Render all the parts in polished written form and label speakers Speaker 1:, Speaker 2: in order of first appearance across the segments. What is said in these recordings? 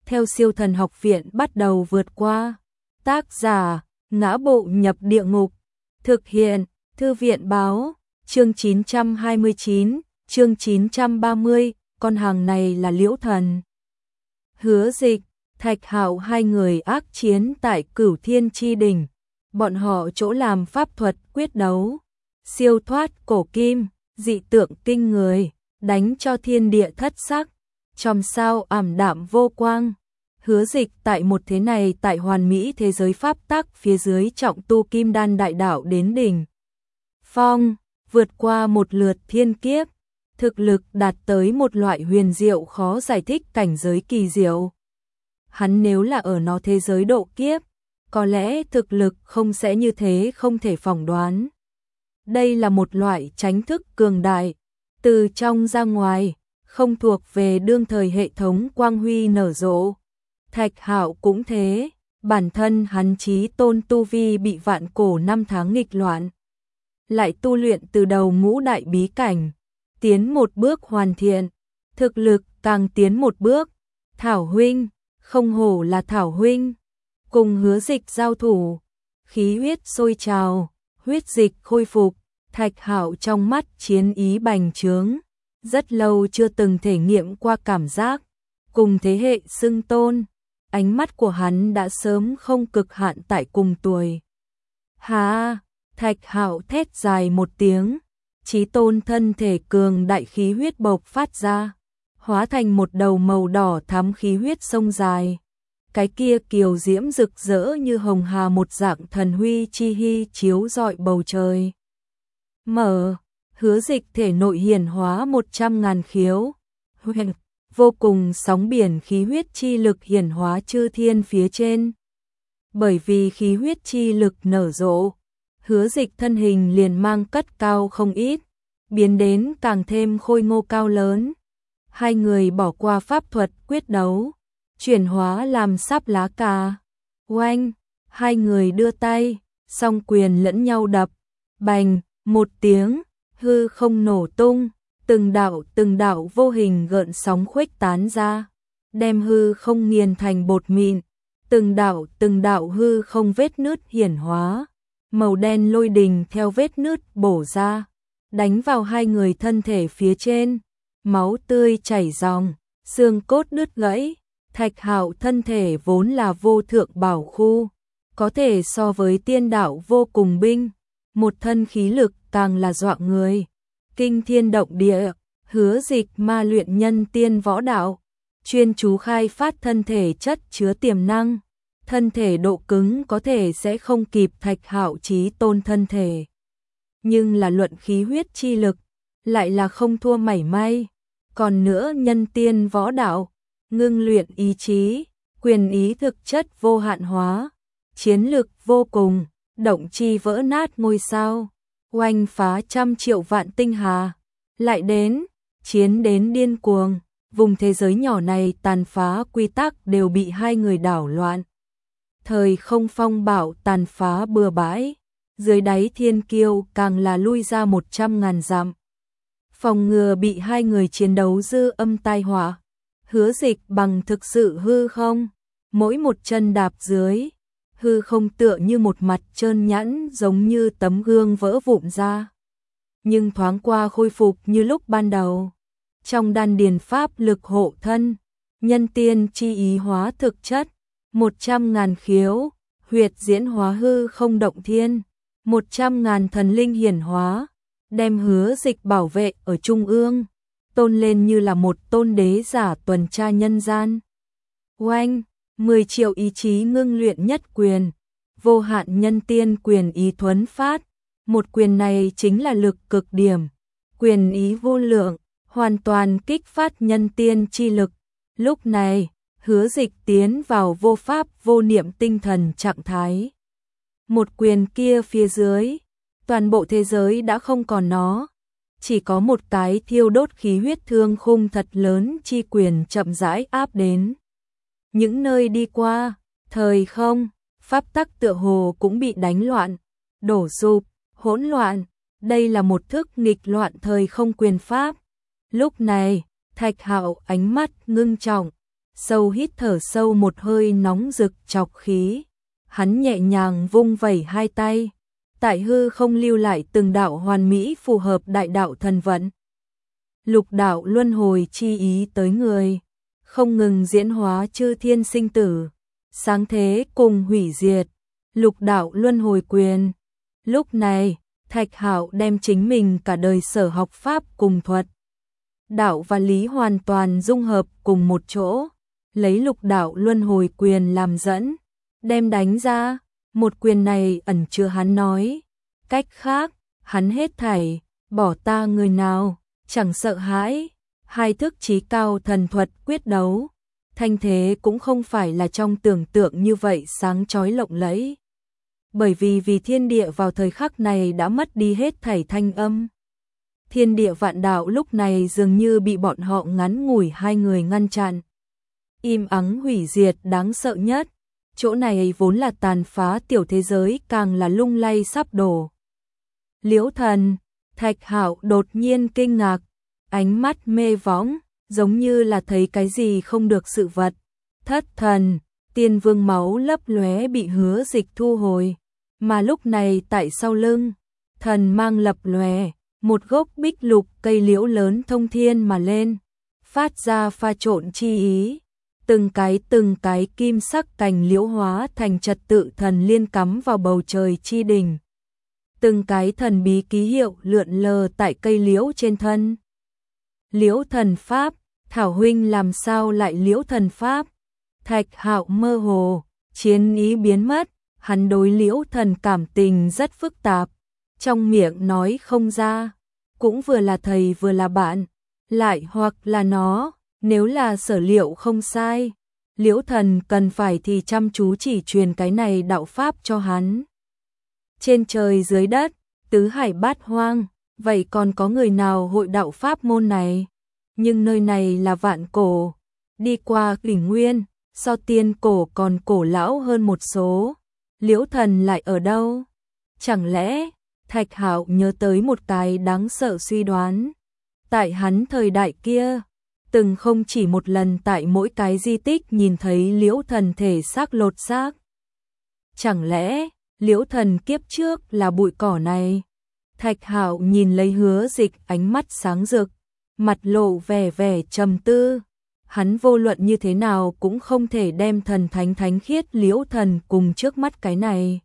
Speaker 1: theo Siêu Thần Học Viện bắt đầu vượt qua. Tác giả: Ngã Bộ Nhập Địa Ngục. Thực hiện: Thư viện báo. Chương 929, chương 930, con hàng này là Liễu Thần. Hứa Dịch, Thạch Hạo hai người ác chiến tại Cửu Thiên Chi Đỉnh. Bọn họ chỗ làm pháp thuật quyết đấu, siêu thoát cổ kim, dị tượng kinh người, đánh cho thiên địa thất sắc, chòm sao ảm đạm vô quang. Hứa Dịch tại một thế này tại hoàn mỹ thế giới pháp tắc phía dưới trọng tu kim đan đại đạo đến đỉnh phong, vượt qua một lượt thiên kiếp, thực lực đạt tới một loại huyền diệu khó giải thích cảnh giới kỳ diệu. Hắn nếu là ở nó thế giới độ kiếp, có lẽ thực lực không sẽ như thế, không thể phỏng đoán. Đây là một loại chánh thức cường đại, từ trong ra ngoài, không thuộc về đương thời hệ thống quang huy nở rộ. Thạch Hạo cũng thế, bản thân hắn chí tôn tu vi bị vạn cổ năm tháng nghịch loạn, lại tu luyện từ đầu ngũ đại bí cảnh, tiến một bước hoàn thiện, thực lực càng tiến một bước. Thảo huynh, không hổ là Thảo huynh, cùng Hứa Dịch giao thủ, khí huyết sôi trào, huyết dịch khôi phục, Thạch Hạo trong mắt chiến ý bành trướng, rất lâu chưa từng thể nghiệm qua cảm giác cùng thế hệ xưng tôn, ánh mắt của hắn đã sớm không cực hạn tại cùng tuổi. Hà, Thạch Hạo thét dài một tiếng, chí tôn thân thể cường đại khí huyết bộc phát ra, hóa thành một đầu màu đỏ thắm khí huyết sông dài. Cái kia kiều diễm rực rỡ như hồng hà một dạng thần huy chi hy chiếu rọi bầu trời. Mở, Hứa Dịch thể nội hiển hóa 100.000 khiếu, huyền, vô cùng sóng biển khí huyết chi lực hiển hóa chư thiên phía trên. Bởi vì khí huyết chi lực nở rộ, Hứa Dịch thân hình liền mang cất cao không ít, biến đến càng thêm khôi ngô cao lớn. Hai người bỏ qua pháp thuật quyết đấu, chuyển hóa làm sáp lá cà. Oanh, hai người đưa tay, song quyền lẫn nhau đập, bành, một tiếng, hư không nổ tung, từng đạo vô hình gợn sóng khuếch tán ra, đem hư không nghiền thành bột mịn, từng đạo hư không vết nứt hiển hóa, màu đen lôi đình theo vết nứt bổ ra, đánh vào hai người thân thể phía trên, máu tươi chảy ròng, xương cốt đứt gãy. Thạch Hạo thân thể vốn là vô thượng bảo khu, có thể so với tiên đạo vô cùng binh, một thân khí lực càng là dọa người, kinh thiên động địa. Hứa Dịch ma luyện nhân tiên võ đạo, chuyên chú khai phát thân thể chất chứa tiềm năng, thân thể độ cứng có thể sẽ không kịp Thạch Hạo chí tôn thân thể, nhưng là luận khí huyết chi lực lại là không thua mảy may. Còn nữa nhân tiên võ đạo, ngưng luyện ý chí, quyền ý thực chất vô hạn hóa, chiến lực vô cùng, động chi vỡ nát ngôi sao, oanh phá trăm triệu vạn tinh hà, lại đến, chiến đến điên cuồng, vùng thế giới nhỏ này tàn phá quy tắc đều bị hai người đảo loạn. Thời không phong bạo tàn phá bừa bãi, dưới đáy thiên kiêu càng là lui ra 100.000 dặm. Phòng ngừa bị hai người chiến đấu dư âm tai họa. Hứa Dịch bằng thực sự hư không, mỗi một chân đạp dưới, hư không tựa như một mặt trơn nhẵn giống như tấm gương vỡ vụn ra. Nhưng thoáng qua khôi phục như lúc ban đầu. Trong đan điền pháp lực hộ thân, nhân tiên chi ý hóa thực chất, 100.000 khiếu, huyệt diễn hóa hư không động thiên, 100.000 thần linh hiển hóa, đem Hứa Dịch bảo vệ ở trung ương, tôn lên như là một tôn đế giả tuần tra nhân gian. Oanh, 10 triệu ý chí ngưng luyện nhất quyền, vô hạn nhân tiên quyền ý thuấn phát, một quyền này chính là lực cực điểm, quyền ý vô lượng, hoàn toàn kích phát nhân tiên chi lực. Lúc này, Hứa Dịch tiến vào vô pháp vô niệm tinh thần trạng thái. Một quyền kia phía dưới, toàn bộ thế giới đã không còn nó, chỉ có một cái thiêu đốt khí huyết thương khung thật lớn chi quyền chậm rãi áp đến. Những nơi đi qua, thời không, pháp tắc tựa hồ cũng bị đánh loạn, đổ sụp, hỗn loạn, đây là một thức nghịch loạn thời không quyền pháp. Lúc này, Thạch Hạo ánh mắt ngưng trọng, sâu hít thở sâu một hơi nóng rực chọc khí. Hắn nhẹ nhàng vung vẩy hai tay, tại hư không lưu lại từng đạo hoàn mỹ phù hợp đại đạo thần vận. Lục đạo luân hồi chi ý tới người, không ngừng diễn hóa chư thiên sinh tử, sáng thế cùng hủy diệt, lục đạo luân hồi quyền. Lúc này, Thạch Hạo đem chính mình cả đời sở học pháp cùng thuật, đạo và lý hoàn toàn dung hợp cùng một chỗ, lấy lục đạo luân hồi quyền làm dẫn, đem đánh ra, một quyền này ẩn chứa hắn nói. Cách khác, hắn hết thảy, bỏ ta người nào, chẳng sợ hãi, hai thức chí cao thần thuật quyết đấu, thanh thế cũng không phải là trong tưởng tượng như vậy sáng chói lộng lẫy. Bởi vì thiên địa vào thời khắc này đã mất đi hết thảy thanh âm. Thiên địa vạn đạo lúc này dường như bị bọn họ ngắn ngủi hai người ngăn chặn. Im ắng hủy diệt đáng sợ nhất, chỗ này vốn là tàn phá tiểu thế giới càng là lung lay sắp đổ. Liễu Thần, Thạch Hạo đột nhiên kinh ngạc, ánh mắt mê võng, giống như là thấy cái gì không được sự vật. Thất thần, tiên vương máu lấp lóe bị Hứa Dịch thu hồi, mà lúc này tại sau lưng, thần mang lập lòe, một gốc bích lục cây liễu lớn thông thiên mà lên, phát ra pha trộn chi ý. Từng cái kim sắc cành liễu hóa thành trật tự thần liên cắm vào bầu trời chi đỉnh. Từng cái thần bí ký hiệu lượn lờ tại cây liễu trên thân. Liễu thần pháp, Thảo huynh làm sao lại liễu thần pháp? Thạch Hạo mơ hồ, chiến ý biến mất, hắn đối liễu thần cảm tình rất phức tạp, trong miệng nói không ra, cũng vừa là thầy vừa là bạn, lại hoặc là nó. Nếu là sở liệu không sai, Liễu Thần cần phải thì chăm chú chỉ truyền cái này đạo pháp cho hắn. Trên trời dưới đất, tứ hải bát hoang, vậy còn có người nào hội đạo pháp môn này? Nhưng nơi này là vạn cổ, đi qua kỷ nguyên, so tiên cổ còn cổ lão hơn một số. Liễu Thần lại ở đâu? Chẳng lẽ, Thạch Hạo nhớ tới một cái đáng sợ suy đoán. Tại hắn thời đại kia, từng không chỉ một lần tại mỗi cái di tích nhìn thấy Liễu Thần thể xác lột xác. Chẳng lẽ, Liễu Thần kiếp trước là bụi cỏ này? Thạch Hạo nhìn lấy Hứa Dịch ánh mắt sáng rực, mặt lộ vẻ trầm tư. Hắn vô luận như thế nào cũng không thể đem thần thánh khiết Liễu Thần cùng trước mắt cái này.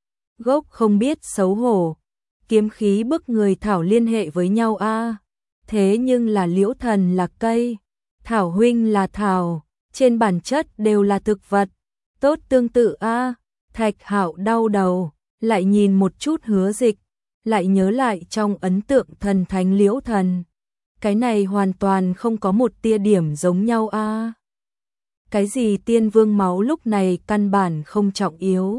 Speaker 1: Gốc không biết xấu hổ, kiếm khí bức người thảo liên hệ với nhau a. Thế nhưng là Liễu Thần là cây, Thảo huynh là thảo, trên bản chất đều là thực vật. Tốt tương tự a. Thạch Hạo đau đầu, lại nhìn một chút Hứa Dịch, lại nhớ lại trong ấn tượng thần thánh Liễu Thần. Cái này hoàn toàn không có một tia điểm giống nhau a. Cái gì tiên vương máu lúc này căn bản không trọng yếu,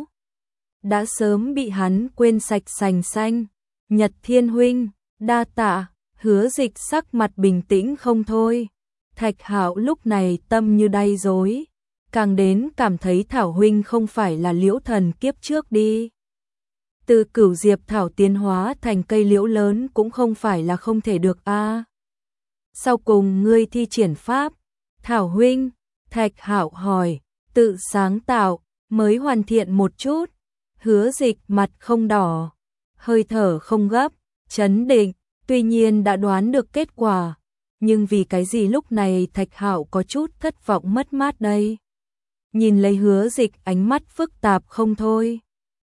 Speaker 1: đã sớm bị hắn quên sạch sành xanh. Nhật Thiên huynh, đa tạ. Hứa Dịch sắc mặt bình tĩnh không thôi. Thạch Hạo lúc này tâm như đay rối, càng đến cảm thấy Thảo huynh không phải là Liễu Thần kiếp trước đi. Từ Cửu Diệp thảo tiến hóa thành cây liễu lớn cũng không phải là không thể được a. Sau cùng ngươi thi triển pháp, Thảo huynh, Thạch Hạo hỏi, tự sáng tạo, mới hoàn thiện một chút. Hứa Dịch mặt không đỏ, hơi thở không gấp, trấn định, tuy nhiên đã đoán được kết quả. Nhưng vì cái gì lúc này Thạch Hạo có chút thất vọng mất mát đây? Nhìn lấy Hứa Dịch ánh mắt phức tạp không thôi.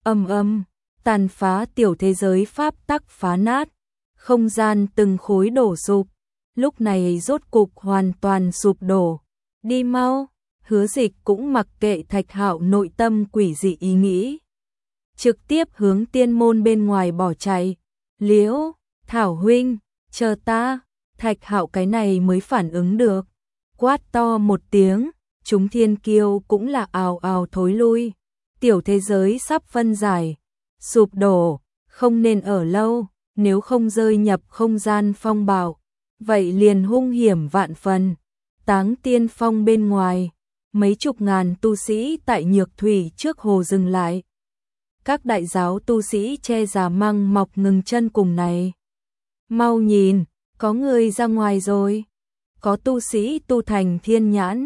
Speaker 1: Tàn phá tiểu thế giới pháp tắc phá nát, không gian từng khối đổ sụp, lúc này rốt cục hoàn toàn sụp đổ. Đi mau, Hứa Dịch cũng mặc kệ Thạch Hạo nội tâm quỷ dị ý nghĩ, trực tiếp hướng tiên môn bên ngoài bỏ chạy. Liễu, Thảo huynh, chờ ta. Thạch Hạo cái này mới phản ứng được, quát to một tiếng, chúng thiên kiêu cũng là ào ào thối lui. Tiểu thế giới sắp phân giải, sụp đổ, không nên ở lâu, nếu không rơi nhập không gian phong bạo, vậy liền hung hiểm vạn phần. Táng Tiên Phong bên ngoài, mấy chục ngàn tu sĩ tại Nhược Thủy trước hồ dừng lại. Các đại giáo tu sĩ che già măng mọc ngừng chân cùng này. Mau nhìn, có người ra ngoài rồi. Có tu sĩ tu thành thiên nhãn,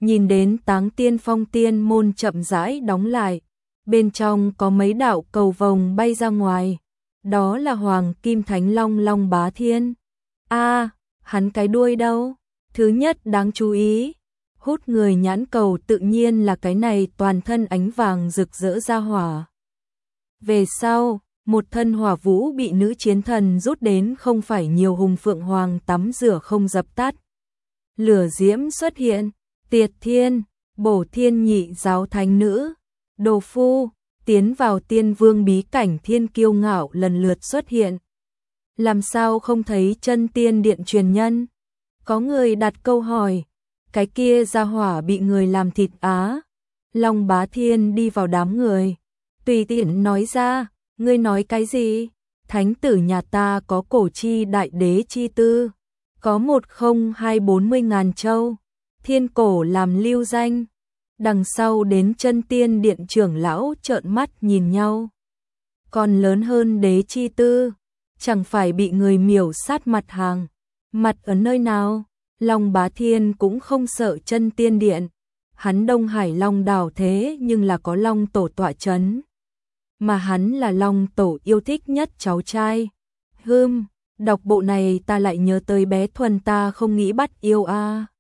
Speaker 1: nhìn đến Táng Tiên Phong Tiên môn chậm rãi đóng lại, bên trong có mấy đạo cầu vồng bay ra ngoài, đó là Hoàng Kim Thánh Long Long Bá Thiên. A, hắn cái đuôi đâu? Thứ nhất đáng chú ý, hút người nhãn cầu tự nhiên là cái này toàn thân ánh vàng rực rỡ ra hỏa. Về sau, một thân hỏa vũ bị nữ chiến thần rút đến không phải nhiều hùng phượng hoàng tắm rửa không dập tắt. Lửa diễm xuất hiện, Tiệt Thiên, Bổ Thiên nhị giáo thánh nữ, Đồ Phu, tiến vào tiên vương bí cảnh thiên kiêu ngạo lần lượt xuất hiện. Làm sao không thấy chân tiên điện truyền nhân? Có người đặt câu hỏi, cái kia ra hỏa bị người làm thịt á. Long Bá Thiên đi vào đám người, tùy tiện nói ra, ngươi nói cái gì? Thánh tử nhà ta có cổ chi đại đế chi tư, có 10-240 ngàn châu, thiên cổ làm lưu danh. Đằng sau đến chân tiên điện trưởng lão trợn mắt nhìn nhau. Còn lớn hơn đế chi tư, chẳng phải bị người miểu sát mặt hàng. Mặt ở nơi nào? Long Bá Thiên cũng không sợ chân tiên điện. Hắn Đông Hải Long đảo thế nhưng là có Long Tổ tọa chấn. Mà hắn là Long Tổ yêu thích nhất cháu trai. Đọc bộ này ta lại nhớ tới bé Thuần ta không nghĩ bắt yêu a.